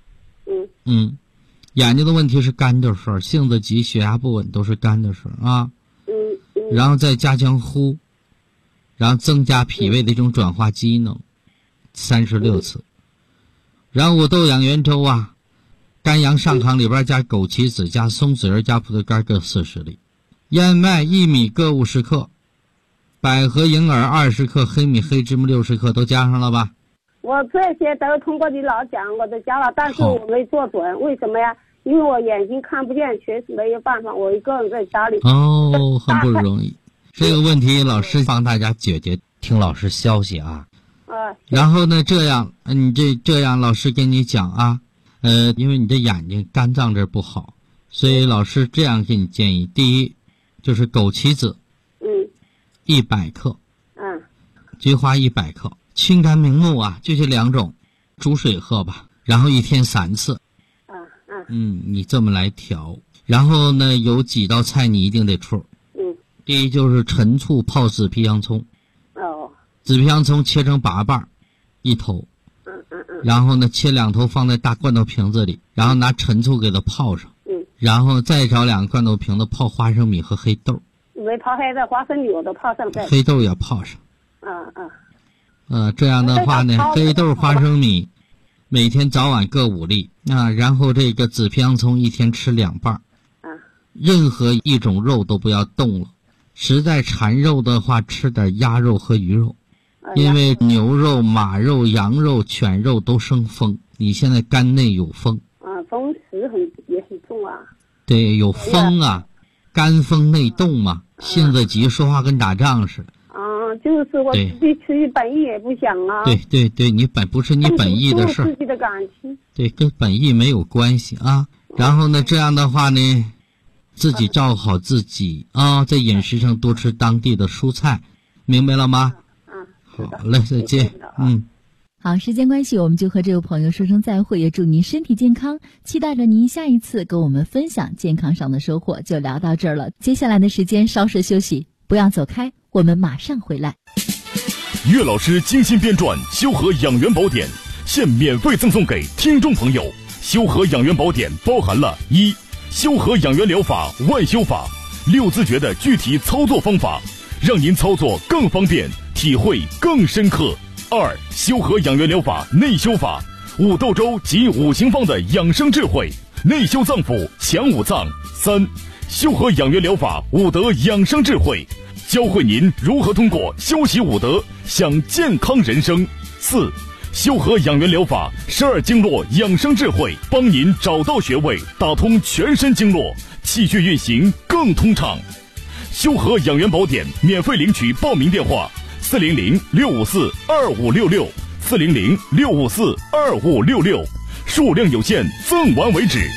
眼睛的问题是肝的事儿，性子急、血压不稳都是肝的事儿啊。然后再加强呼，然后增加脾胃的一种转化机能，36次。然后五豆养元粥肝阳上亢里边加枸杞子、加松子仁、加葡萄干各40粒，燕麦1米各50克，百合银耳20克，黑米黑芝麻60克，都加上了吧？ 我这些都通过你老讲，我都加了，但是我没做准，为什么呀？因为我眼睛看不见，确实没有办法，我一个人在家里。 很不容易。这个问题老师帮大家解决，听老师消息啊。然后呢，这样老师跟你讲因为你的眼睛肝脏这不好，所以老师这样给你建议：第一，就是枸杞子，100克，菊花100克，清肝明目就这2种，煮水喝吧，然后1天3次。你这么来调，然后呢，有几道菜你一定得出。第一就是陈醋泡紫皮洋葱。紫皮洋葱切成8瓣，1头。然后呢，切2头放在大罐头瓶子里，然后拿陈醋给它泡上。然后再找2个罐头瓶子泡花生米和黑豆。 没泡黑的花生米我都泡上在。 黑豆也泡上。这样的话呢，黑豆花生米每天早晚各5粒然后这个紫皮洋葱1天吃2瓣。任何一种肉都不要动了，实在馋肉的话吃点鸭肉和鱼肉，因为牛肉、马肉、羊肉、犬肉都生风，你现在肝内有风。 风湿也很重对，有风肝风内动嘛，性子急，说话跟打仗似的。 就是我自己出于本意也不想对，你不是你本意的事儿， 自己的感情。 对，跟本意没有关系然后呢，这样的话呢，自己照顾好自己在饮食上多吃当地的蔬菜，明白了吗？好嘞，再见。 好，时间关系，我们就和这位朋友说声再会，也祝您身体健康，期待着您下一次跟我们分享健康上的收获。就聊到这儿了，接下来的时间稍事休息，不要走开，我们马上回来。 岳老师精心编撰《修和养元宝典》，现免费赠送给听众朋友。修和养元宝典包含了1修和养元疗法外修法，6字诀的具体操作方法，让您操作更方便，体会更深刻。2修和养元疗法内修法，5豆粥及5行方的养生智慧，内修脏腑，强5脏。3修和养元疗法5德养生智慧，教会您如何通过修习5德享健康人生。4修和养元疗法12经络养生智慧，帮您找到穴位，打通全身经络，气血运行更通畅。修和养元宝典免费领取报名电话400-654-2566 400-654-2566，数量有限，赠完为止。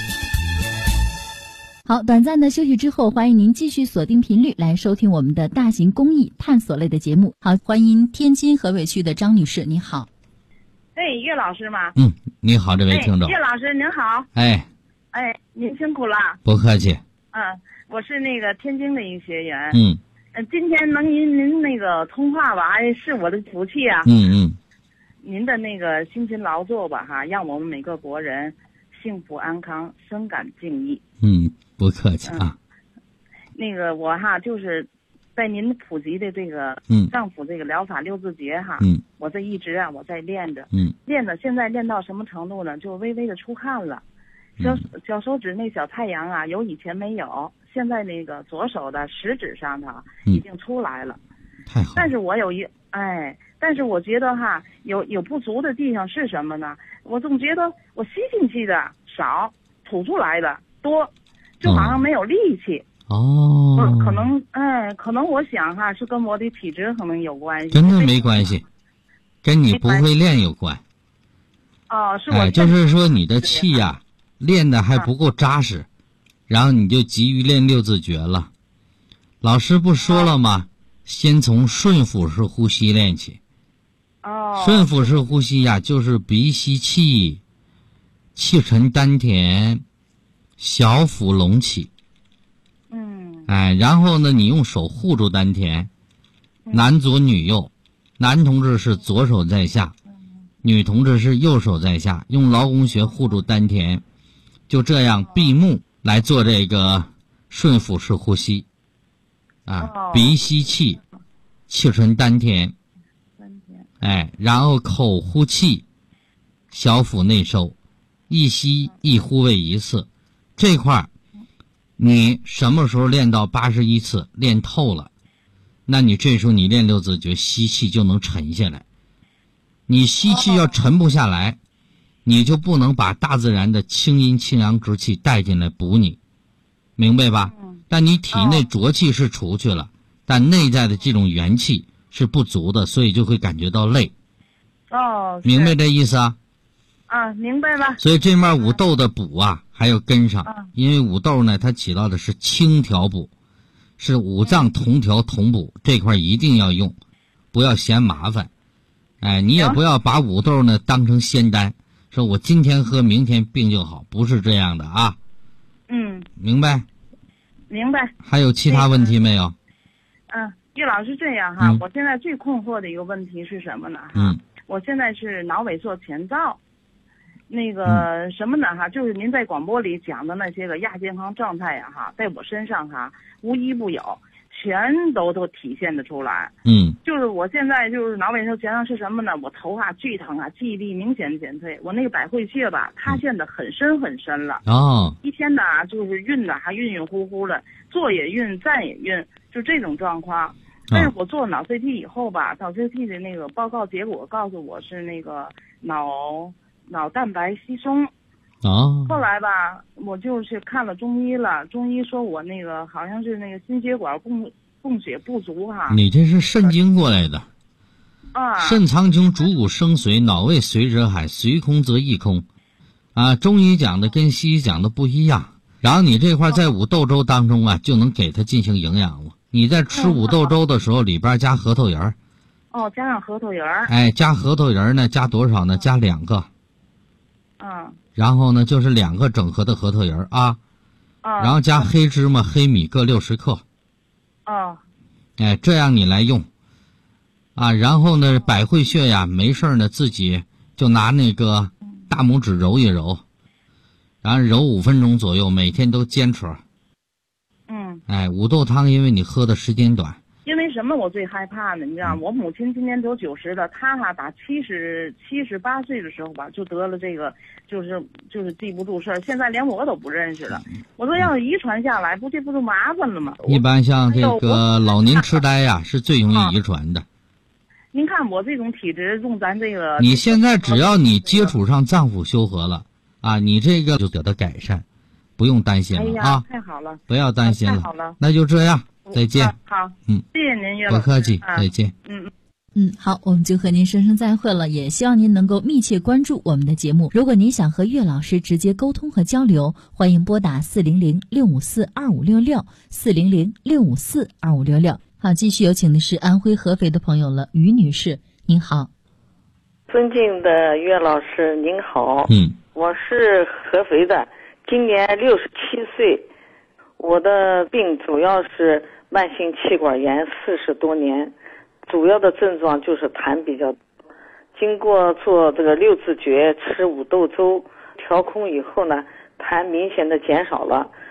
好，短暂的休息之后，欢迎您继续锁定频率来收听我们的大型公益探索类的节目。好，欢迎天津河北区的张女士，你好。 岳老师吗？ 你好，这位听众。 岳老师您好。您辛苦了。 不客气。 我是那个天津的一个学员。今天能您那个通话吧，是我的福气啊。您的那个辛勤劳作吧，让我们每个国人幸福安康，深感敬意。 不客气那个我哈就是在您普及的这个脏腑这个疗法六字诀哈，我这一直啊我在练着，练的现在练到什么程度呢？就微微的出汗了，小手指那小太阳啊，有以前没有，现在那个左手的食指上头已经出来了。 太好。 但是我但是我觉得哈，有不足的地方是什么呢？我总觉得我吸进去的少，吐出来的多，就好像没有力气。可能我想哈，是跟我的体质可能有关系。 真的没关系，跟你不会练有关。 是我。 就是说你的气呀，练的还不够扎实，然后你就急于练六字诀了。老师不说了吗？先从顺腹式呼吸练起。顺腹式呼吸呀，就是鼻吸气，气沉丹田，小腹隆起。然后呢，你用手护住丹田，男左女右，男同志是左手在下，女同志是右手在下，用劳宫穴护住丹田，就这样闭目来做这个顺腹式呼吸。鼻吸气，气沉丹田，然后口呼气，小腹内收，一吸一呼为一次。这块你什么时候练到81次，练透了，那你这时候你练六字诀，吸气就能沉下来。你吸气要沉不下来，你就不能把大自然的清阴清阳之气带进来补你，明白吧？但你体内浊气是除去了，但内在的这种元气是不足的，所以就会感觉到累。明白这意思啊？ 明白了。 所以这面五豆的补啊还要跟上，因为五豆呢它起到的是清调补，是五脏同调同补，这块一定要用，不要嫌麻烦。你也不要把五豆呢当成仙丹，说我今天喝明天病就好，不是这样的啊。明白。 明白。 还有其他问题没有？ 岳老师，这样哈，我现在最困惑的一个问题是什么呢？我现在是脑萎缩前兆，那个什么呢哈，就是您在广播里讲的那些个亚健康状态呀哈，在我身上哈无一不有，全都体现得出来。就是我现在就是脑萎缩前兆是什么呢？我头啊剧疼啊，记忆力明显减退，我那个百会穴吧塌陷得很深很深了。一天呢就是晕的还晕晕乎乎的，坐也晕站也晕，就这种状况。但是我做脑 CT 以后吧，脑 CT 的那个报告结果告诉我是那个脑蛋白稀松。后来吧，我就是看了中医了，中医说我那个好像是那个心血管供血不足哈。 你这是肾经过来的。肾藏精，主骨生髓，脑胃随者海，随空则亦空。中医讲的跟西医讲的不一样。然后你这块在五豆粥当中啊，就能给它进行营养了。你在吃五豆粥的时候，里边加核桃仁。 加上核桃仁。 加核桃仁呢，加多少呢？加2个。然后呢，就是2个整盒的核桃仁然后加黑芝麻、黑米各60克。这样你来用。然后呢，百会穴呀，没事呢，自己就拿那个大拇指揉一揉，然后揉5分钟左右，每天都坚持。五豆汤因为你喝的时间短。 因为什么我最害怕呢？你知道，我母亲今年都90了，她哈打78岁的时候吧，就得了这个，就是记不住事儿，现在连我都不认识了。我说要是遗传下来，这不就麻烦了吗？ 一般像这个老年痴呆呀，是最容易遗传的。 您看我这种体质，用咱这个， 你现在只要你接触上脏腑修和了你这个就得到改善，不用担心了太好了， 不要担心了， 太好了， 那就这样。再见。 好，谢谢您，岳老师。 不客气，再见。 好，我们就和您说声再会了，也希望您能够密切关注我们的节目。如果您想和岳老师直接沟通和交流，欢迎拨打400-654-2566，400-654-2566。好，继续有请的是安徽合肥的朋友了，于女士，您好。 尊敬的岳老师，您好。我是合肥的，今年67岁。我的病主要是慢性气管炎40多年，主要的症状就是痰比较多。经过做这个六字诀，吃五豆粥调空以后呢，痰明显的减少了。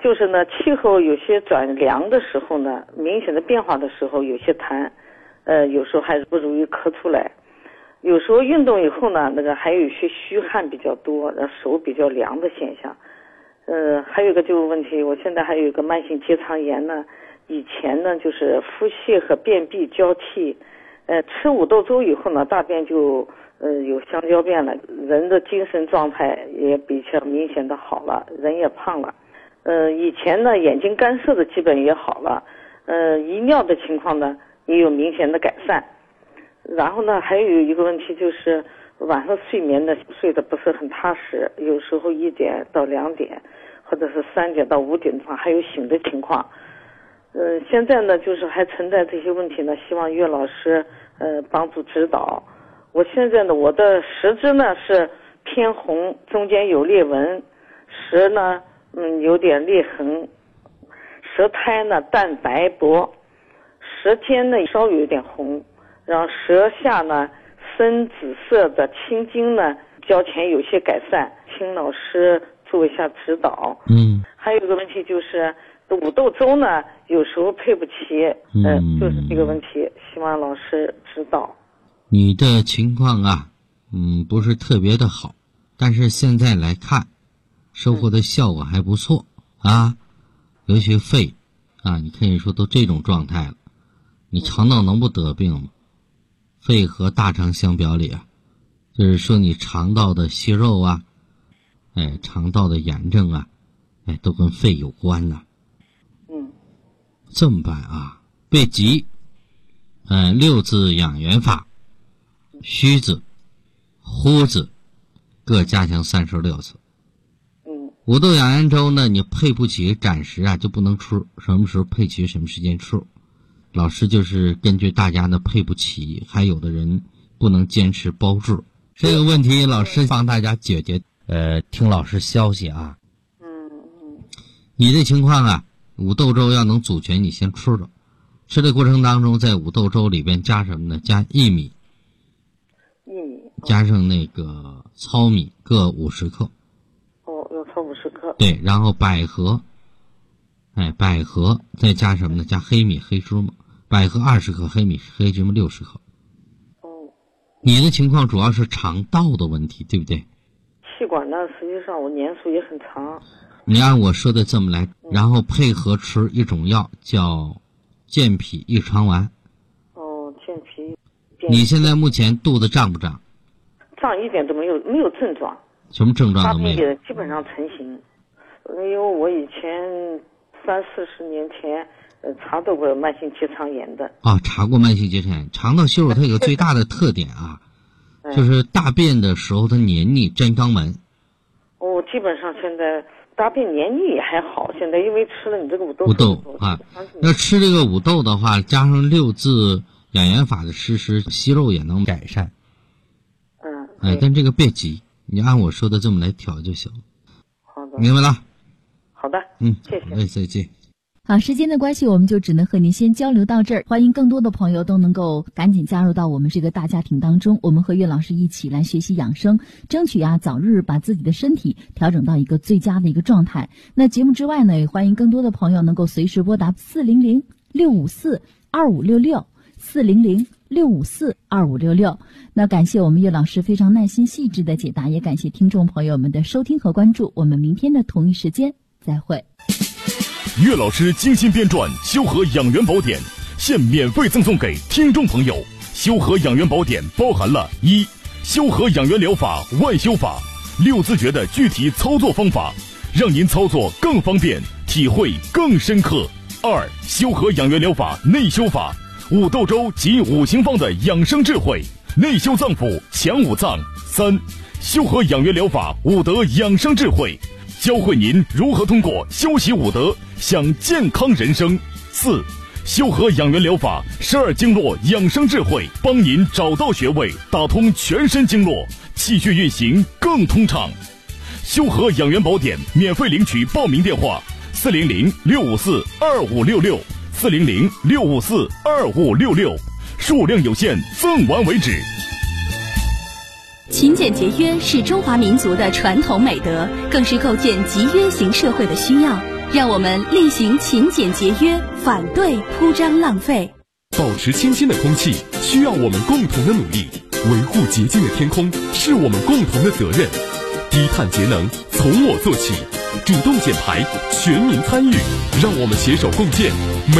就是呢，气候有些转凉的时候呢，明显的变化的时候，有些痰，有时候还是不容易咳出来。有时候运动以后呢，那个还有一些虚汗比较多，然后手比较凉的现象。还有一个就是问题，我现在还有一个慢性结肠炎呢。以前呢，就是腹泻和便秘交替，吃五豆粥以后呢，大便就有香蕉便了，人的精神状态也比较明显的好了，人也胖了。以前呢，眼睛干涩的基本也好了，遗尿的情况呢也有明显的改善。然后呢，还有一个问题就是晚上睡眠呢睡得不是很踏实，有时候1点到2点，或者是3点到5点的话还有醒的情况。现在呢就是还存在这些问题呢，希望岳老师帮助指导。我现在呢，我的舌质呢是偏红，中间有裂纹，舌呢有点裂痕，舌苔呢淡白薄，舌尖呢稍微有点红，然后舌下呢深紫色的青筋呢较前有些改善，请老师做一下指导。还有一个问题就是五豆粥呢有时候配不齐，就是这个问题，希望老师指导。 你的情况啊，不是特别的好，但是现在来看，收获的效果还不错啊。尤其肺啊，你可以说都这种状态了，你肠道能不得病吗？肺和大肠相表里啊，就是说你肠道的息肉啊，肠道的炎症啊，都跟肺有关呐。这么办啊，别急，6字养元法，虚字、呼字各加强36次。五豆养元粥呢，你配不起暂时啊就不能吃，什么时候配齐什么时间吃。老师就是根据大家的配不齐，还有的人不能坚持包治，这个问题老师帮大家解决。听老师消息啊。你的情况啊，五豆粥要能组全，你先吃了。吃的过程当中，在五豆粥里边加什么呢？加薏米，加上那个糙米各50克。 要糙50克。 对，然后百合，百合再加什么呢？加黑米、黑芝麻。百合20克，黑米、黑芝麻60克。你的情况主要是肠道的问题，对不对？ 气管呢，实际上我年数也很长。 你按我说的这么来，然后配合吃一种药叫健脾益肠丸。 健脾。 你现在目前肚子胀不胀？ 胀一点都没有症状。 什么症状都没有？ 也基本上成型。因为我以前30-40年前查到过慢性结肠炎的。 查过慢性结肠炎。肠道息肉它有个最大的特点啊，就是大便的时候它黏腻粘肛门。 基本上现在大便黏腻也还好，现在因为吃了你这个五豆啊，要吃这个五豆的话，加上6字养元法的实施，息肉也能改善。但这个别急，你按我说的这么来调就行了。 好的， 明白了。 好的，谢谢。 再见。 好，时间的关系，我们就只能和您先交流到这儿。欢迎更多的朋友都能够赶紧加入到我们这个大家庭当中，我们和岳老师一起来学习养生，争取早日把自己的身体调整到一个最佳的一个状态。那节目之外呢，也欢迎更多的朋友能够随时拨打400-654-2566，400-654-2566。那感谢我们岳老师非常耐心细致的解答，也感谢听众朋友们的收听和关注。我们明天的同一时间再会。 岳老师精心编撰《修和养元宝典》，现免费赠送给听众朋友。修和养元宝典包含了1. 修和养元疗法外修法，6字诀的具体操作方法，让您操作更方便，体会更深刻。2. 修和养元疗法内修法，五豆粥及5行方的养生智慧，内修脏腑，强五脏。3. 修和养元疗法5德养生智慧，教会您如何通过修习5德享健康人生。4. 修和养元疗法12经络养生智慧，帮您找到穴位，打通全身经络，气血运行更通畅。修和养元宝典免费领取报名电话：400-654-2566，400-654-2566，数量有限，赠完为止。 勤俭节约是中华民族的传统美德，更是构建集约型社会的需要。 让我们厉行勤俭节约，反对铺张浪费。 保持清新的空气需要我们共同的努力，维护洁净的天空是我们共同的责任。低碳节能从我做起，主动减排，全民参与，让我们携手共建